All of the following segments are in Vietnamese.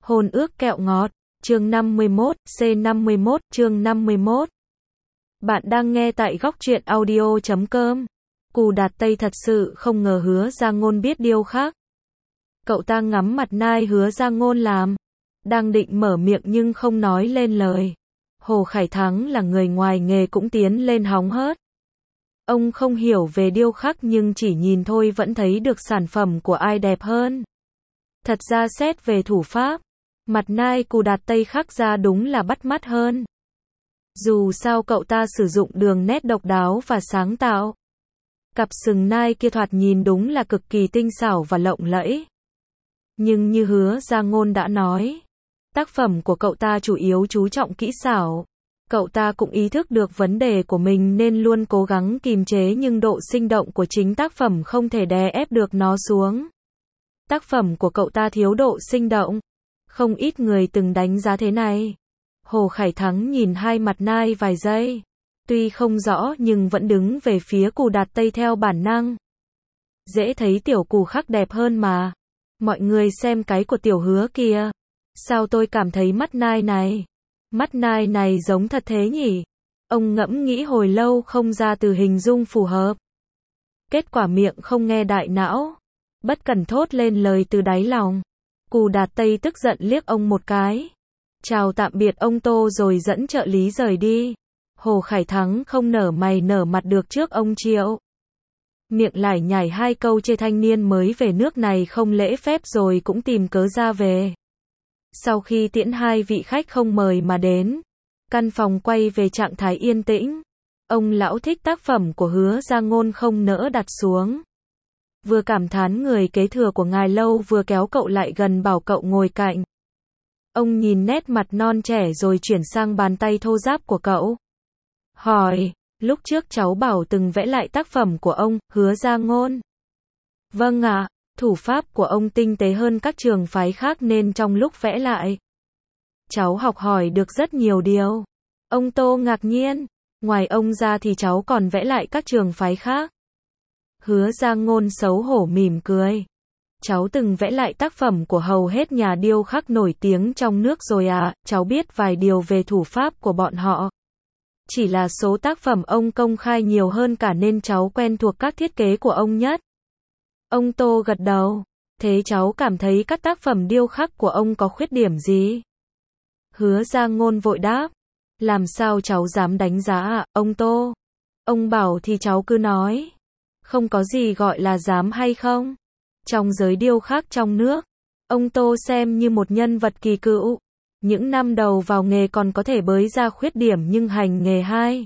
Hôn ước kẹo ngọt, chương 51, C51, chương 51. Bạn đang nghe tại góc truyện audio.com. Cù Đạt Tây thật sự không ngờ Hứa Gia Ngôn biết điều khác. Cậu ta ngắm mặt nai Hứa Gia Ngôn làm. Đang định mở miệng nhưng không nói lên lời. Hồ Khải Thắng là người ngoài nghề cũng tiến lên hóng hớt. Ông không hiểu về điêu khắc nhưng chỉ nhìn thôi vẫn thấy được sản phẩm của ai đẹp hơn. Thật ra xét về thủ pháp, mặt nai Cù Đạt Tây khắc ra đúng là bắt mắt hơn. Dù sao cậu ta sử dụng đường nét độc đáo và sáng tạo. Cặp sừng nai kia thoạt nhìn đúng là cực kỳ tinh xảo và lộng lẫy. Nhưng như Hứa Gia Ngôn đã nói, tác phẩm của cậu ta chủ yếu chú trọng kỹ xảo. Cậu ta cũng ý thức được vấn đề của mình nên luôn cố gắng kìm chế nhưng độ sinh động của chính tác phẩm không thể đè ép được nó xuống. Tác phẩm của cậu ta thiếu độ sinh động. Không ít người từng đánh giá thế này. Hồ Khải Thắng nhìn hai mặt nai vài giây. Tuy không rõ nhưng vẫn đứng về phía Cù Đạt Tây theo bản năng. Dễ thấy tiểu Cù khắc đẹp hơn mà. Mọi người xem cái của tiểu Hứa kìa. Sao tôi cảm thấy mắt nai này giống thật thế nhỉ? Ông ngẫm nghĩ hồi lâu không ra từ hình dung phù hợp. Kết quả miệng không nghe đại não. Bất cẩn thốt lên lời từ đáy lòng. Cù Đạt Tây tức giận liếc ông một cái. Chào tạm biệt ông Tô rồi dẫn trợ lý rời đi. Hồ Khải Thắng không nở mày nở mặt được trước ông Triệu. Miệng lải nhải hai câu chê thanh niên mới về nước này không lễ phép rồi cũng tìm cớ ra về. Sau khi tiễn hai vị khách không mời mà đến, căn phòng quay về trạng thái yên tĩnh. Ông lão thích tác phẩm của Hứa Gia Ngôn không nỡ đặt xuống. Vừa cảm thán người kế thừa của ngài lâu vừa kéo cậu lại gần bảo cậu ngồi cạnh. Ông nhìn nét mặt non trẻ rồi chuyển sang bàn tay thô ráp của cậu. Hỏi, lúc trước cháu bảo từng vẽ lại tác phẩm của ông, Hứa Gia Ngôn. Vâng ạ, thủ pháp của ông tinh tế hơn các trường phái khác nên trong lúc vẽ lại, cháu học hỏi được rất nhiều điều. Ông Tô ngạc nhiên, ngoài ông ra thì cháu còn vẽ lại các trường phái khác. Hứa Gia Ngôn xấu hổ mỉm cười. Cháu từng vẽ lại tác phẩm của hầu hết nhà điêu khắc nổi tiếng trong nước rồi ạ, cháu biết vài điều về thủ pháp của bọn họ. Chỉ là số tác phẩm ông công khai nhiều hơn cả nên cháu quen thuộc các thiết kế của ông nhất. Ông Tô gật đầu. Thế cháu cảm thấy các tác phẩm điêu khắc của ông có khuyết điểm gì? Hứa Gia Ngôn vội đáp. Làm sao cháu dám đánh giá ạ, ông Tô? Ông bảo thì cháu cứ nói. Không có gì gọi là dám hay không. Trong giới điêu khắc trong nước, ông Tô xem như một nhân vật kỳ cựu. Những năm đầu vào nghề còn có thể bới ra khuyết điểm nhưng hành nghề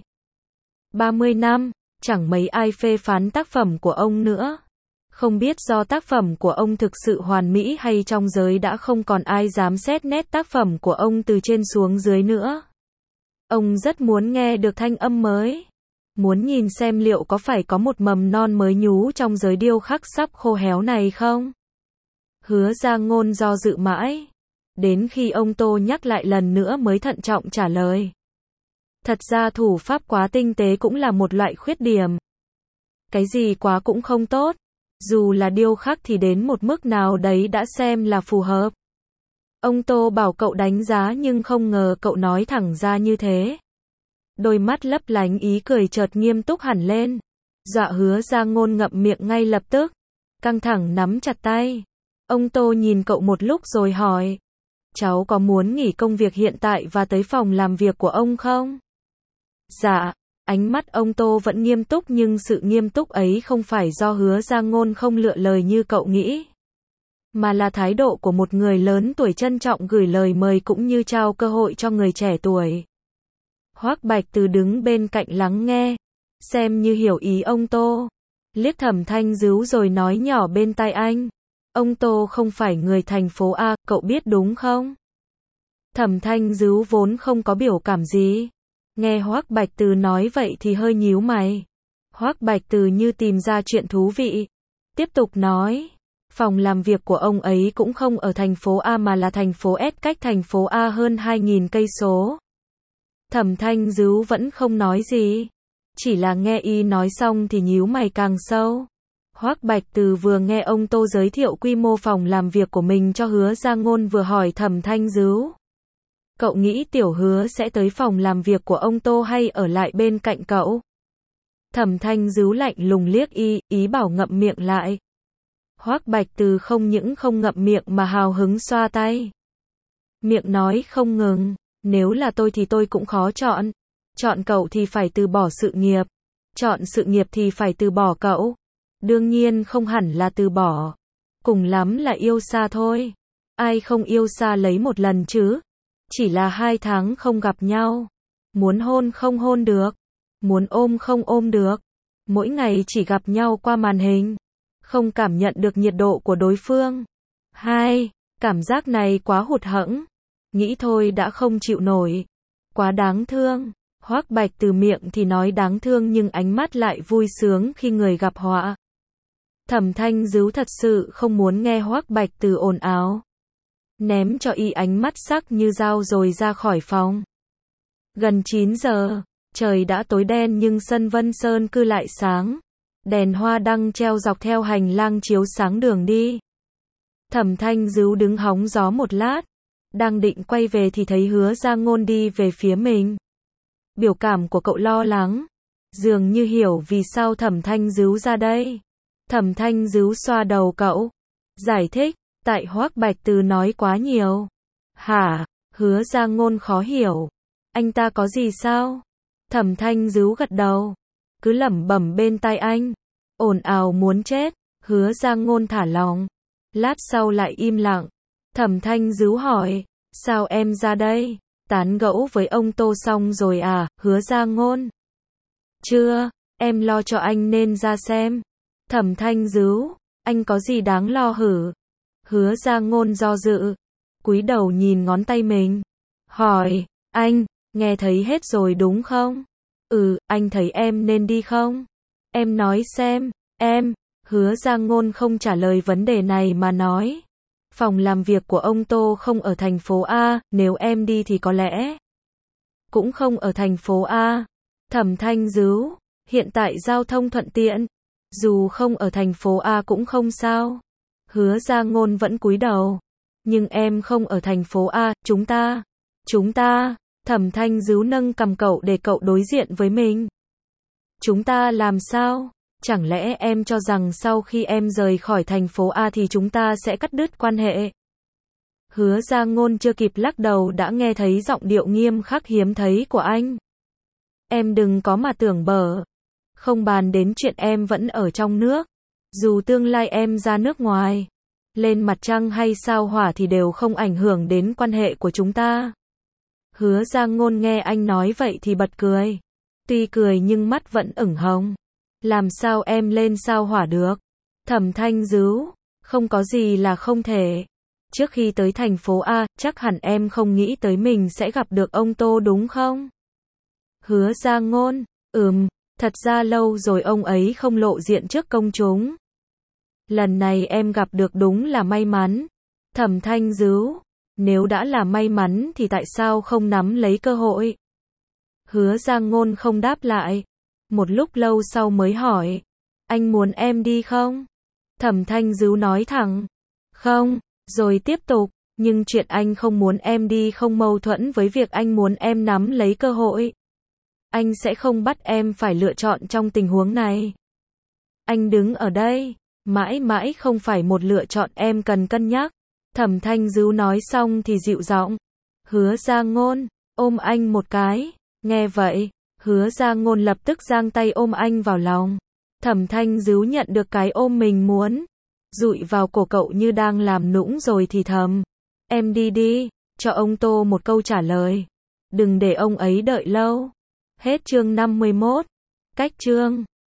30 năm, chẳng mấy ai phê phán tác phẩm của ông nữa. Không biết do tác phẩm của ông thực sự hoàn mỹ hay trong giới đã không còn ai dám xét nét tác phẩm của ông từ trên xuống dưới nữa. Ông rất muốn nghe được thanh âm mới. Muốn nhìn xem liệu có phải có một mầm non mới nhú trong giới điêu khắc sắp khô héo này không? Hứa Gia Ngôn do dự mãi. Đến khi ông Tô nhắc lại lần nữa mới thận trọng trả lời. Thật ra thủ pháp quá tinh tế cũng là một loại khuyết điểm. Cái gì quá cũng không tốt. Dù là điêu khắc thì đến một mức nào đấy đã xem là phù hợp. Ông Tô bảo cậu đánh giá nhưng không ngờ cậu nói thẳng ra như thế. Đôi mắt lấp lánh ý cười chợt nghiêm túc hẳn lên. Dọa Hứa Gia Ngôn ngậm miệng ngay lập tức. Căng thẳng nắm chặt tay. Ông Tô nhìn cậu một lúc rồi hỏi. Cháu có muốn nghỉ công việc hiện tại và tới phòng làm việc của ông không? Dạ. Ánh mắt ông Tô vẫn nghiêm túc nhưng sự nghiêm túc ấy không phải do Hứa Gia Ngôn không lựa lời như cậu nghĩ. Mà là thái độ của một người lớn tuổi trân trọng gửi lời mời cũng như trao cơ hội cho người trẻ tuổi. Hoắc Bạch Từ đứng bên cạnh lắng nghe, xem như hiểu ý ông Tô. Liếc Thẩm Thanh Dứu rồi nói nhỏ bên tai anh. Ông Tô không phải người thành phố A, cậu biết đúng không? Thẩm Thanh Dứu vốn không có biểu cảm gì. Nghe Hoắc Bạch Từ nói vậy thì hơi nhíu mày. Hoắc Bạch Từ như tìm ra chuyện thú vị. Tiếp tục nói. Phòng làm việc của ông ấy cũng không ở thành phố A mà là thành phố S cách thành phố A hơn 2.000 cây số. Thẩm Thanh Dứu vẫn không nói gì. Chỉ là nghe y nói xong thì nhíu mày càng sâu. Hoắc Bạch Từ vừa nghe ông Tô giới thiệu quy mô phòng làm việc của mình cho Hứa Giang Ngôn vừa hỏi Thẩm Thanh Dứu. Cậu nghĩ Tiểu Hứa sẽ tới phòng làm việc của ông Tô hay ở lại bên cạnh cậu? Thẩm Thanh Dứu lạnh lùng liếc ý bảo ngậm miệng lại. Hoắc Bạch Từ không những không ngậm miệng mà hào hứng xoa tay. Miệng nói không ngừng, nếu là tôi thì tôi cũng khó chọn. Chọn cậu thì phải từ bỏ sự nghiệp. Chọn sự nghiệp thì phải từ bỏ cậu. Đương nhiên không hẳn là từ bỏ. Cùng lắm là yêu xa thôi. Ai không yêu xa lấy một lần chứ? Chỉ là 2 tháng không gặp nhau. Muốn hôn không hôn được. Muốn ôm không ôm được. Mỗi ngày chỉ gặp nhau qua màn hình. Không cảm nhận được nhiệt độ của đối phương. Cảm giác này quá hụt hẫng. Nghĩ thôi đã không chịu nổi. Quá đáng thương. Hoắc Bạch Từ miệng thì nói đáng thương nhưng ánh mắt lại vui sướng khi người gặp họa. Thẩm Thanh Dứu thật sự không muốn nghe Hoắc Bạch Từ ồn ào. Ném cho ánh mắt sắc như dao rồi ra khỏi phòng. Gần 9 giờ, trời đã tối đen nhưng sân Vân Sơn cư lại sáng. Đèn hoa đăng treo dọc theo hành lang chiếu sáng đường đi. Thẩm Thanh Dứu đứng hóng gió một lát. Đang định quay về thì thấy Hứa Giang Ngôn đi về phía mình. Biểu cảm của cậu lo lắng. Dường như hiểu vì sao Thẩm Thanh Dứu ra đây. Thẩm Thanh Dứu xoa đầu cậu. Giải thích, tại Hoắc Bạch Từ nói quá nhiều. Hả? Hứa Giang Ngôn khó hiểu. Anh ta có gì sao? Thẩm Thanh Dứu gật đầu. Cứ lẩm bẩm bên tai anh. Ồn ào muốn chết. Hứa Giang Ngôn thả lỏng. Lát sau lại im lặng. Thẩm Thanh Dứu hỏi. Sao em ra đây? Tán gẫu với ông Tô xong rồi à? Hứa Giang Ngôn. Chưa, em lo cho anh nên ra xem. Thẩm Thanh Dứu. Anh có gì đáng lo hử? Hứa Giang Ngôn do dự. Cúi đầu nhìn ngón tay mình. Hỏi. Anh, nghe thấy hết rồi đúng không? Anh thấy em nên đi không? Em nói xem. Em. Hứa Giang Ngôn không trả lời vấn đề này mà nói. Phòng làm việc của ông Tô không ở thành phố A, nếu em đi thì có lẽ cũng không ở thành phố A. Thẩm Thanh Dứu, hiện tại giao thông thuận tiện, dù không ở thành phố A cũng không sao. Hứa Giang Ngôn vẫn cúi đầu. Nhưng em không ở thành phố A, chúng ta, Thẩm Thanh Dứu nâng cằm cậu để cậu đối diện với mình. Chúng ta làm sao? Chẳng lẽ em cho rằng sau khi em rời khỏi thành phố A thì chúng ta sẽ cắt đứt quan hệ? Hứa Giang Ngôn chưa kịp lắc đầu đã nghe thấy giọng điệu nghiêm khắc hiếm thấy của anh. Em đừng có mà tưởng bở. Không bàn đến chuyện em vẫn ở trong nước. Dù tương lai em ra nước ngoài, lên mặt trăng hay sao hỏa thì đều không ảnh hưởng đến quan hệ của chúng ta. Hứa Giang Ngôn nghe anh nói vậy thì bật cười. Tuy cười nhưng mắt vẫn ửng hồng. Làm sao em lên sao hỏa được? Thẩm Thanh Dứu, không có gì là không thể. Trước khi tới thành phố A, chắc hẳn em không nghĩ tới mình sẽ gặp được ông Tô đúng không? Hứa Giang Ngôn, thật ra lâu rồi ông ấy không lộ diện trước công chúng. Lần này em gặp được đúng là may mắn. Thẩm Thanh Dứu, nếu đã là may mắn thì tại sao không nắm lấy cơ hội? Hứa Giang Ngôn không đáp lại. Một lúc lâu sau mới hỏi. Anh muốn em đi không? Thẩm Thanh Dứu nói thẳng. Không, rồi tiếp tục. Nhưng chuyện anh không muốn em đi không mâu thuẫn với việc anh muốn em nắm lấy cơ hội. Anh sẽ không bắt em phải lựa chọn trong tình huống này. Anh đứng ở đây, mãi mãi không phải một lựa chọn em cần cân nhắc. Thẩm Thanh Dứu nói xong thì dịu giọng. Hứa Giang Ngôn, ôm anh một cái. Nghe vậy, Hứa Giang Ngôn lập tức giang tay ôm anh vào lòng. Thẩm Thanh Dứu nhận được cái ôm mình muốn. Dụi vào cổ cậu như đang làm nũng rồi thì thầm. Em đi đi, cho ông Tô một câu trả lời. Đừng để ông ấy đợi lâu. Hết chương 51. Cách chương